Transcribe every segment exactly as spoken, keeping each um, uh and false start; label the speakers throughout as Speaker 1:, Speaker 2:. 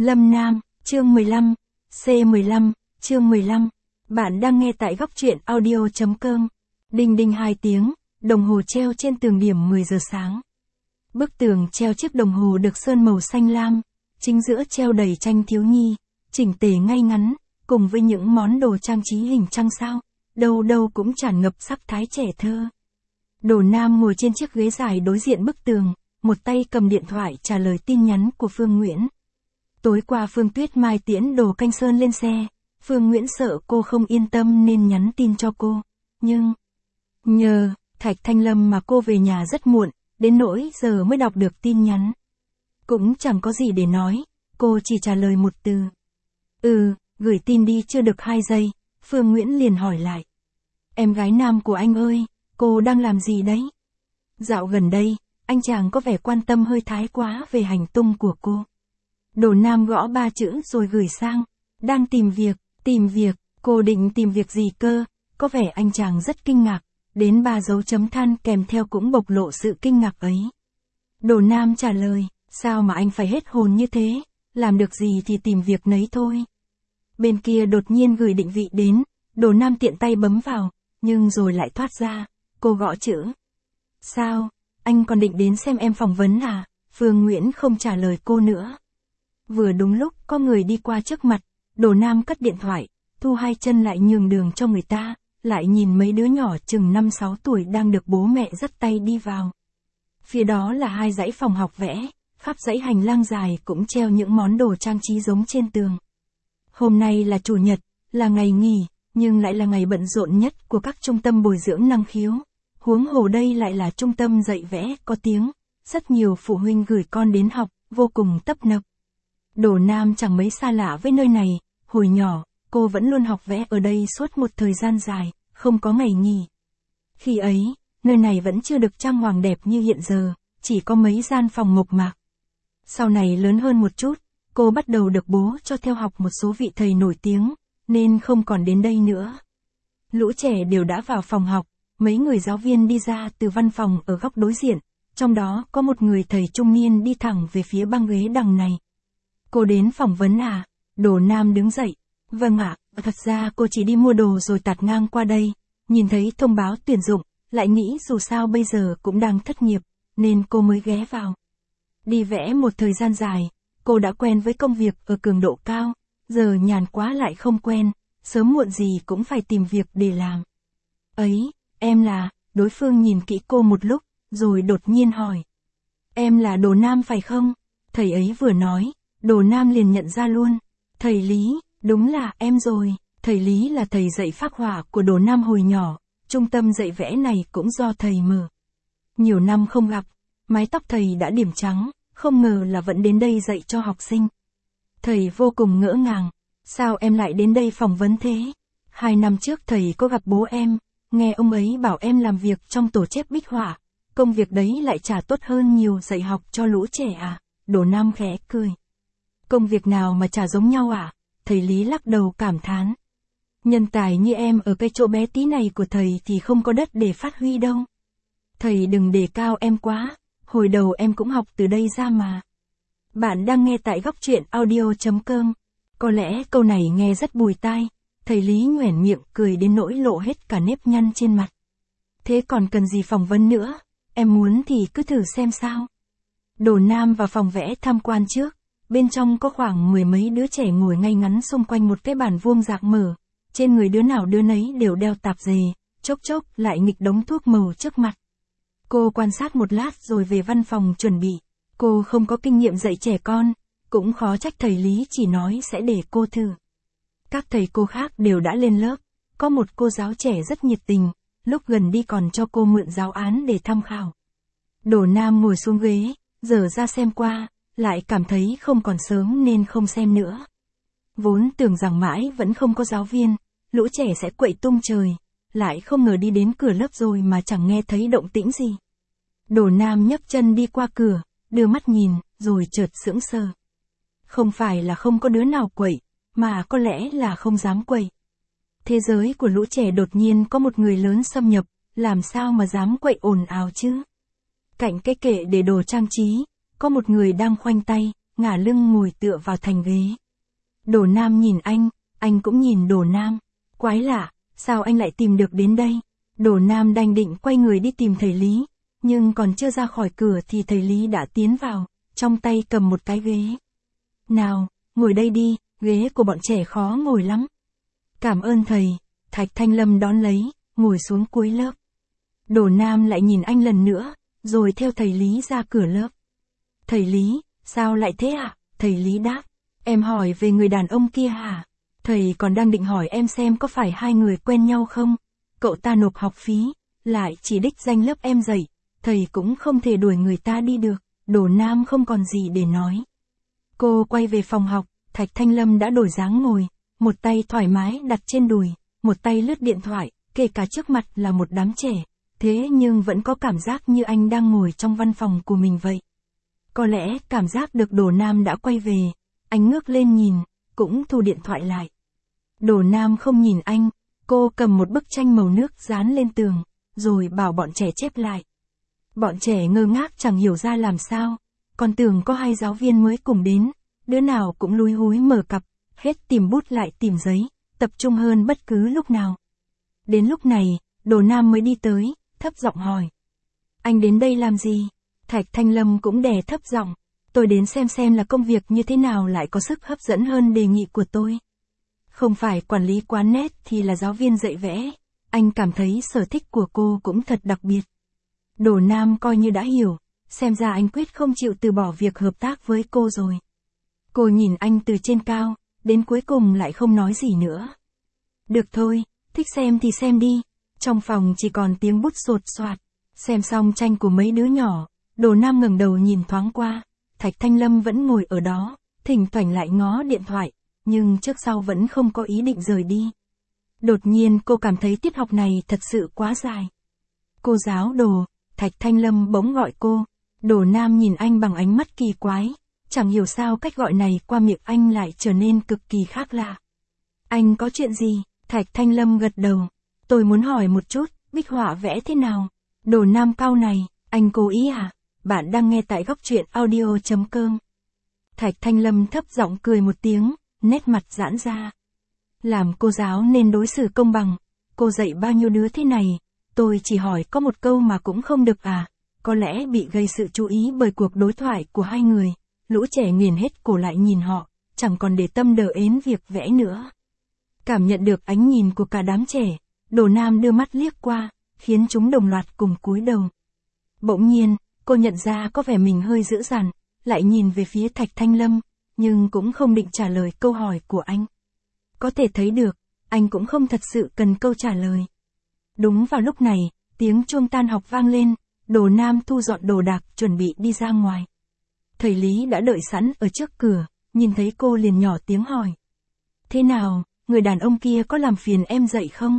Speaker 1: Lâm Nam, chương mười lăm, C mười lăm, chương mười lăm. Bạn đang nghe tại góc truyện audio.com. Đinh đinh hai tiếng, đồng hồ treo trên tường điểm mười giờ sáng. Bức tường treo chiếc đồng hồ được sơn màu xanh lam, chính giữa treo đầy tranh thiếu nhi, chỉnh tề ngay ngắn, cùng với những món đồ trang trí hình trăng sao, đâu đâu cũng tràn ngập sắc thái trẻ thơ. Đồ Nam ngồi trên chiếc ghế dài đối diện bức tường, một tay cầm điện thoại trả lời tin nhắn của Phương Nguyễn. Tối qua Phương Tuyết Mai tiễn Đồ Canh Sơn lên xe, Phương Nguyễn sợ cô không yên tâm nên nhắn tin cho cô, nhưng nhờ Thạch Thanh Lâm mà cô về nhà rất muộn, đến nỗi giờ mới đọc được tin nhắn. Cũng chẳng có gì để nói, cô chỉ trả lời một từ. Ừ, gửi tin đi chưa được hai giây, Phương Nguyễn liền hỏi lại. Em gái Nam của anh ơi, cô đang làm gì đấy? Dạo gần đây, anh chàng có vẻ quan tâm hơi thái quá về hành tung của cô. Đồ Nam gõ ba chữ rồi gửi sang. Đang tìm việc, tìm việc, cô định tìm việc gì cơ? Có vẻ anh chàng rất kinh ngạc, đến ba dấu chấm than kèm theo cũng bộc lộ sự kinh ngạc ấy. Đồ Nam trả lời, sao mà anh phải hết hồn như thế, làm được gì thì tìm việc nấy thôi. Bên kia đột nhiên gửi định vị đến, Đồ Nam tiện tay bấm vào, nhưng rồi lại thoát ra, cô gõ chữ. Sao, anh còn định đến xem em phỏng vấn à? Phương Nguyễn không trả lời cô nữa. Vừa đúng lúc có người đi qua trước mặt, Đồ Nam cất điện thoại, thu hai chân lại nhường đường cho người ta, lại nhìn mấy đứa nhỏ chừng năm sáu tuổi đang được bố mẹ dắt tay đi vào. Phía đó là hai dãy phòng học vẽ, khắp dãy hành lang dài cũng treo những món đồ trang trí giống trên tường. Hôm nay là chủ nhật, là ngày nghỉ, nhưng lại là ngày bận rộn nhất của các trung tâm bồi dưỡng năng khiếu. Huống hồ đây lại là trung tâm dạy vẽ có tiếng, rất nhiều phụ huynh gửi con đến học, vô cùng tấp nập. Đồ Nam chẳng mấy xa lạ với nơi này, hồi nhỏ, cô vẫn luôn học vẽ ở đây suốt một thời gian dài, không có ngày nghỉ. Khi ấy, nơi này vẫn chưa được trang hoàng đẹp như hiện giờ, chỉ có mấy gian phòng mộc mạc. Sau này lớn hơn một chút, cô bắt đầu được bố cho theo học một số vị thầy nổi tiếng, nên không còn đến đây nữa. Lũ trẻ đều đã vào phòng học, mấy người giáo viên đi ra từ văn phòng ở góc đối diện, trong đó có một người thầy trung niên đi thẳng về phía băng ghế đằng này. Cô đến phỏng vấn à? Đồ Nam đứng dậy. Vâng ạ, thật ra cô chỉ đi mua đồ rồi tạt ngang qua đây, nhìn thấy thông báo tuyển dụng, lại nghĩ dù sao bây giờ cũng đang thất nghiệp, nên cô mới ghé vào. Đi vẽ một thời gian dài, cô đã quen với công việc ở cường độ cao, giờ nhàn quá lại không quen, sớm muộn gì cũng phải tìm việc để làm. Ấy, em là, đối phương nhìn kỹ cô một lúc, rồi đột nhiên hỏi. Em là Đồ Nam phải không? Thầy ấy vừa nói, Đồ Nam liền nhận ra luôn. Thầy Lý, đúng là em rồi. Thầy Lý là thầy dạy phác họa của Đồ Nam hồi nhỏ, trung tâm dạy vẽ này cũng do thầy mở. Nhiều năm không gặp, mái tóc thầy đã điểm trắng, không ngờ là vẫn đến đây dạy cho học sinh. Thầy vô cùng ngỡ ngàng, sao em lại đến đây phỏng vấn thế? Hai năm trước thầy có gặp bố em, nghe ông ấy bảo em làm việc trong tổ chép bích họa, công việc đấy lại trả tốt hơn nhiều dạy học cho lũ trẻ à? Đồ Nam khẽ cười. Công việc nào mà chả giống nhau à? Thầy Lý lắc đầu cảm thán. Nhân tài như em ở cái chỗ bé tí này của thầy thì không có đất để phát huy đâu. Thầy đừng đề cao em quá, hồi đầu em cũng học từ đây ra mà. Bạn đang nghe tại góc truyện audio.com. Có lẽ câu này nghe rất bùi tai, thầy Lý nhoẻn miệng cười đến nỗi lộ hết cả nếp nhăn trên mặt. Thế còn cần gì phỏng vấn nữa, em muốn thì cứ thử xem sao. Đồ Nam vào phòng vẽ tham quan trước. Bên trong có khoảng mười mấy đứa trẻ ngồi ngay ngắn xung quanh một cái bàn vuông rạc mở, trên người đứa nào đứa nấy đều đeo tạp dề, chốc chốc lại nghịch đống thuốc màu trước mặt. Cô quan sát một lát rồi về văn phòng chuẩn bị, cô không có kinh nghiệm dạy trẻ con, cũng khó trách thầy Lý chỉ nói sẽ để cô thử. Các thầy cô khác đều đã lên lớp, có một cô giáo trẻ rất nhiệt tình, lúc gần đi còn cho cô mượn giáo án để tham khảo. Đồ Nam ngồi xuống ghế, dở ra xem qua. Lại cảm thấy không còn sớm nên không xem nữa. Vốn tưởng rằng mãi vẫn không có giáo viên, lũ trẻ sẽ quậy tung trời, lại không ngờ đi đến cửa lớp rồi mà chẳng nghe thấy động tĩnh gì. Đồ Nam nhấc chân đi qua cửa, đưa mắt nhìn, rồi chợt sững sờ. Không phải là không có đứa nào quậy, mà có lẽ là không dám quậy. Thế giới của lũ trẻ đột nhiên có một người lớn xâm nhập, làm sao mà dám quậy ồn ào chứ? Cạnh cái kệ để đồ trang trí, có một người đang khoanh tay, ngả lưng ngồi tựa vào thành ghế. Đồ Nam nhìn anh, anh cũng nhìn Đồ Nam. Quái lạ, sao anh lại tìm được đến đây? Đồ Nam đành định quay người đi tìm thầy Lý, nhưng còn chưa ra khỏi cửa thì thầy Lý đã tiến vào, trong tay cầm một cái ghế. Nào, ngồi đây đi, ghế của bọn trẻ khó ngồi lắm. Cảm ơn thầy, Thạch Thanh Lâm đón lấy, ngồi xuống cuối lớp. Đồ Nam lại nhìn anh lần nữa, rồi theo thầy Lý ra cửa lớp. Thầy Lý, sao lại thế ạ? À? Thầy Lý đáp, em hỏi về người đàn ông kia hả? Thầy còn đang định hỏi em xem có phải hai người quen nhau không? Cậu ta nộp học phí, lại chỉ đích danh lớp em dạy, thầy cũng không thể đuổi người ta đi được. Đồ Nam không còn gì để nói. Cô quay về phòng học, Thạch Thanh Lâm đã đổi dáng ngồi, một tay thoải mái đặt trên đùi, một tay lướt điện thoại, kể cả trước mặt là một đám trẻ, thế nhưng vẫn có cảm giác như anh đang ngồi trong văn phòng của mình vậy. Có lẽ cảm giác được Đồ Nam đã quay về, anh ngước lên nhìn, cũng thu điện thoại lại. Đồ Nam không nhìn anh, cô cầm một bức tranh màu nước dán lên tường, rồi bảo bọn trẻ chép lại. Bọn trẻ ngơ ngác chẳng hiểu ra làm sao, còn tưởng có hai giáo viên mới cùng đến, đứa nào cũng lúi húi mở cặp, hết tìm bút lại tìm giấy, tập trung hơn bất cứ lúc nào. Đến lúc này, Đồ Nam mới đi tới, thấp giọng hỏi. Anh đến đây làm gì? Thạch Thanh Lâm cũng đè thấp giọng. Tôi đến xem xem là công việc như thế nào lại có sức hấp dẫn hơn đề nghị của tôi. Không phải quản lý quán nét thì là giáo viên dạy vẽ. Anh cảm thấy sở thích của cô cũng thật đặc biệt. Đồ Nam coi như đã hiểu, xem ra anh quyết không chịu từ bỏ việc hợp tác với cô rồi. Cô nhìn anh từ trên cao, đến cuối cùng lại không nói gì nữa. Được thôi, thích xem thì xem đi. Trong phòng chỉ còn tiếng bút sột soạt. Xem xong tranh của mấy đứa nhỏ, Đồ Nam ngẩng đầu nhìn thoáng qua. Thạch Thanh Lâm vẫn ngồi ở đó, thỉnh thoảng lại ngó điện thoại, nhưng trước sau vẫn không có ý định rời đi. Đột nhiên cô cảm thấy tiết học này thật sự quá dài. Cô giáo Đồ, Thạch Thanh Lâm bỗng gọi cô. Đồ Nam nhìn anh bằng ánh mắt kỳ quái, chẳng hiểu sao cách gọi này qua miệng anh lại trở nên cực kỳ khác lạ. Anh có chuyện gì? Thạch Thanh Lâm gật đầu. Tôi muốn hỏi một chút, bích họa vẽ thế nào? Đồ Nam cau này, anh cố ý à? Bạn đang nghe tại góc truyện audio chấm com. Thạch Thanh Lâm thấp giọng cười một tiếng, nét mặt giãn ra. Làm cô giáo nên đối xử công bằng. Cô dạy bao nhiêu đứa thế này, tôi chỉ hỏi có một câu mà cũng không được à? Có lẽ bị gây sự chú ý bởi cuộc đối thoại của hai người. Lũ trẻ nghiền hết cổ lại nhìn họ, chẳng còn để tâm đờ ến việc vẽ nữa. Cảm nhận được ánh nhìn của cả đám trẻ, Đồ Nam đưa mắt liếc qua, khiến chúng đồng loạt cùng cúi đầu. Bỗng nhiên, cô nhận ra có vẻ mình hơi dữ dằn, lại nhìn về phía Thạch Thanh Lâm, nhưng cũng không định trả lời câu hỏi của anh. Có thể thấy được, anh cũng không thật sự cần câu trả lời. Đúng vào lúc này, tiếng chuông tan học vang lên, Đồ Nam thu dọn đồ đạc chuẩn bị đi ra ngoài. Thầy Lý đã đợi sẵn ở trước cửa, nhìn thấy cô liền nhỏ tiếng hỏi. Thế nào, người đàn ông kia có làm phiền em dạy không?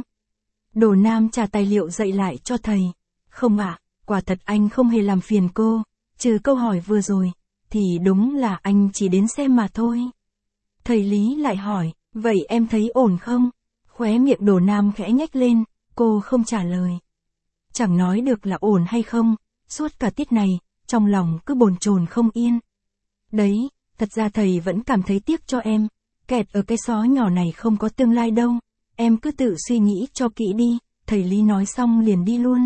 Speaker 1: Đồ Nam trả tài liệu dạy lại cho thầy. Không ạ, à, quả thật anh không hề làm phiền cô, trừ câu hỏi vừa rồi, thì đúng là anh chỉ đến xem mà thôi. Thầy Lý lại hỏi, vậy em thấy ổn không? Khóe miệng Đồ Nam khẽ nhếch lên, cô không trả lời. Chẳng nói được là ổn hay không, suốt cả tiết này, trong lòng cứ bồn chồn không yên. Đấy, thật ra thầy vẫn cảm thấy tiếc cho em, kẹt ở cái xó nhỏ này không có tương lai đâu, em cứ tự suy nghĩ cho kỹ đi, thầy Lý nói xong liền đi luôn.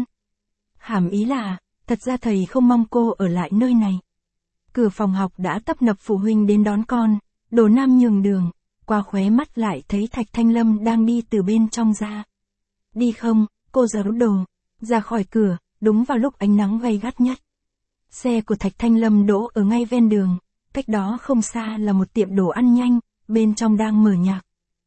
Speaker 1: Hàm ý là, thật ra thầy không mong cô ở lại nơi này. Cửa phòng học đã tấp nập phụ huynh đến đón con, Đồ Nam nhường đường, qua khóe mắt lại thấy Thạch Thanh Lâm đang đi từ bên trong ra. Đi không, cô giấu đồ, ra khỏi cửa, đúng vào lúc ánh nắng gay gắt nhất. Xe của Thạch Thanh Lâm đỗ ở ngay ven đường, cách đó không xa là một tiệm đồ ăn nhanh, bên trong đang mở nhạc.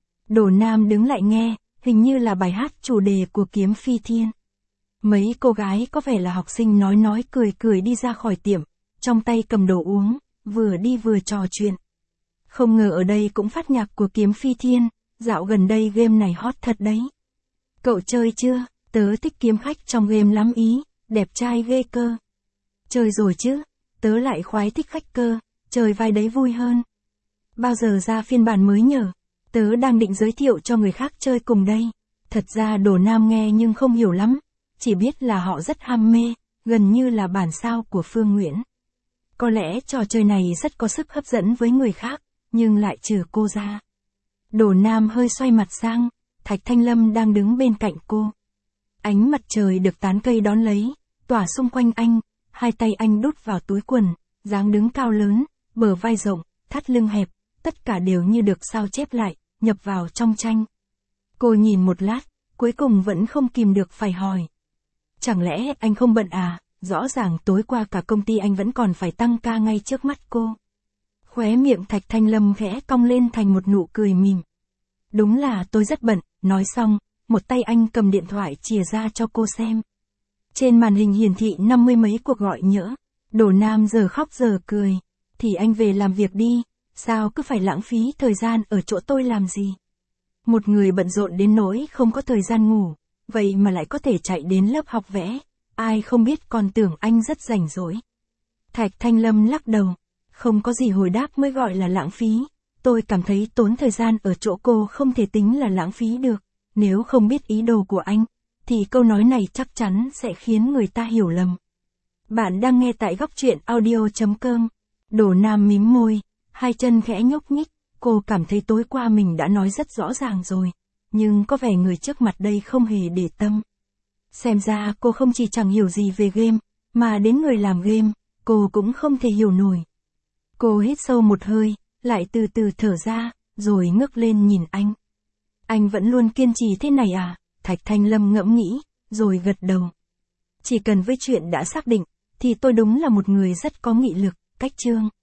Speaker 1: Đồ Nam đứng lại nghe, hình như là bài hát chủ đề của Kiếm Phi Thiên. Mấy cô gái có vẻ là học sinh nói nói cười cười đi ra khỏi tiệm, trong tay cầm đồ uống, vừa đi vừa trò chuyện. Không ngờ ở đây cũng phát nhạc của Kiếm Phi Thiên, dạo gần đây game này hot thật đấy. Cậu chơi chưa? Tớ thích kiếm khách trong game lắm ý, đẹp trai ghê cơ. Chơi rồi chứ, tớ lại khoái thích khách cơ, chơi vai đấy vui hơn. Bao giờ ra phiên bản mới nhở? Tớ đang định giới thiệu cho người khác chơi cùng đây. Thật ra Đồ Nam nghe nhưng không hiểu lắm, chỉ biết là họ rất ham mê, gần như là bản sao của Phương Nguyễn. Có lẽ trò chơi này rất có sức hấp dẫn với người khác, nhưng lại trừ cô ra. Đổ Nam hơi xoay mặt sang, Thạch Thanh Lâm đang đứng bên cạnh cô. Ánh mặt trời được tán cây đón lấy, tỏa xung quanh anh, hai tay anh đút vào túi quần, dáng đứng cao lớn, bờ vai rộng, thắt lưng hẹp, tất cả đều như được sao chép lại, nhập vào trong tranh. Cô nhìn một lát, cuối cùng vẫn không kìm được phải hỏi. Chẳng lẽ anh không bận à, rõ ràng tối qua cả công ty anh vẫn còn phải tăng ca ngay trước mắt cô. Khóe miệng Thạch Thanh Lâm khẽ cong lên thành một nụ cười mỉm. Đúng là tôi rất bận, nói xong, một tay anh cầm điện thoại chìa ra cho cô xem. Trên màn hình hiển thị năm mươi mấy cuộc gọi nhỡ. Đổ Nam giờ khóc giờ cười. Thì anh về làm việc đi, sao cứ phải lãng phí thời gian ở chỗ tôi làm gì? Một người bận rộn đến nỗi không có thời gian ngủ, vậy mà lại có thể chạy đến lớp học vẽ, ai không biết còn tưởng anh rất rảnh rỗi. Thạch Thanh Lâm lắc đầu, không có gì hồi đáp mới gọi là lãng phí, tôi cảm thấy tốn thời gian ở chỗ cô không thể tính là lãng phí được, nếu không biết ý đồ của anh, thì câu nói này chắc chắn sẽ khiến người ta hiểu lầm. Bạn đang nghe tại góc truyện audio chấm com. Đổ Nam mím môi, hai chân khẽ nhúc nhích, cô cảm thấy tối qua mình đã nói rất rõ ràng rồi, nhưng có vẻ người trước mặt đây không hề để tâm. Xem ra cô không chỉ chẳng hiểu gì về game, mà đến người làm game, cô cũng không thể hiểu nổi. Cô hít sâu một hơi, lại từ từ thở ra, rồi ngước lên nhìn anh. Anh vẫn luôn kiên trì thế này à? Thạch Thanh Lâm ngẫm nghĩ, rồi gật đầu. Chỉ cần với chuyện đã xác định, thì tôi đúng là một người rất có nghị lực, cách chương.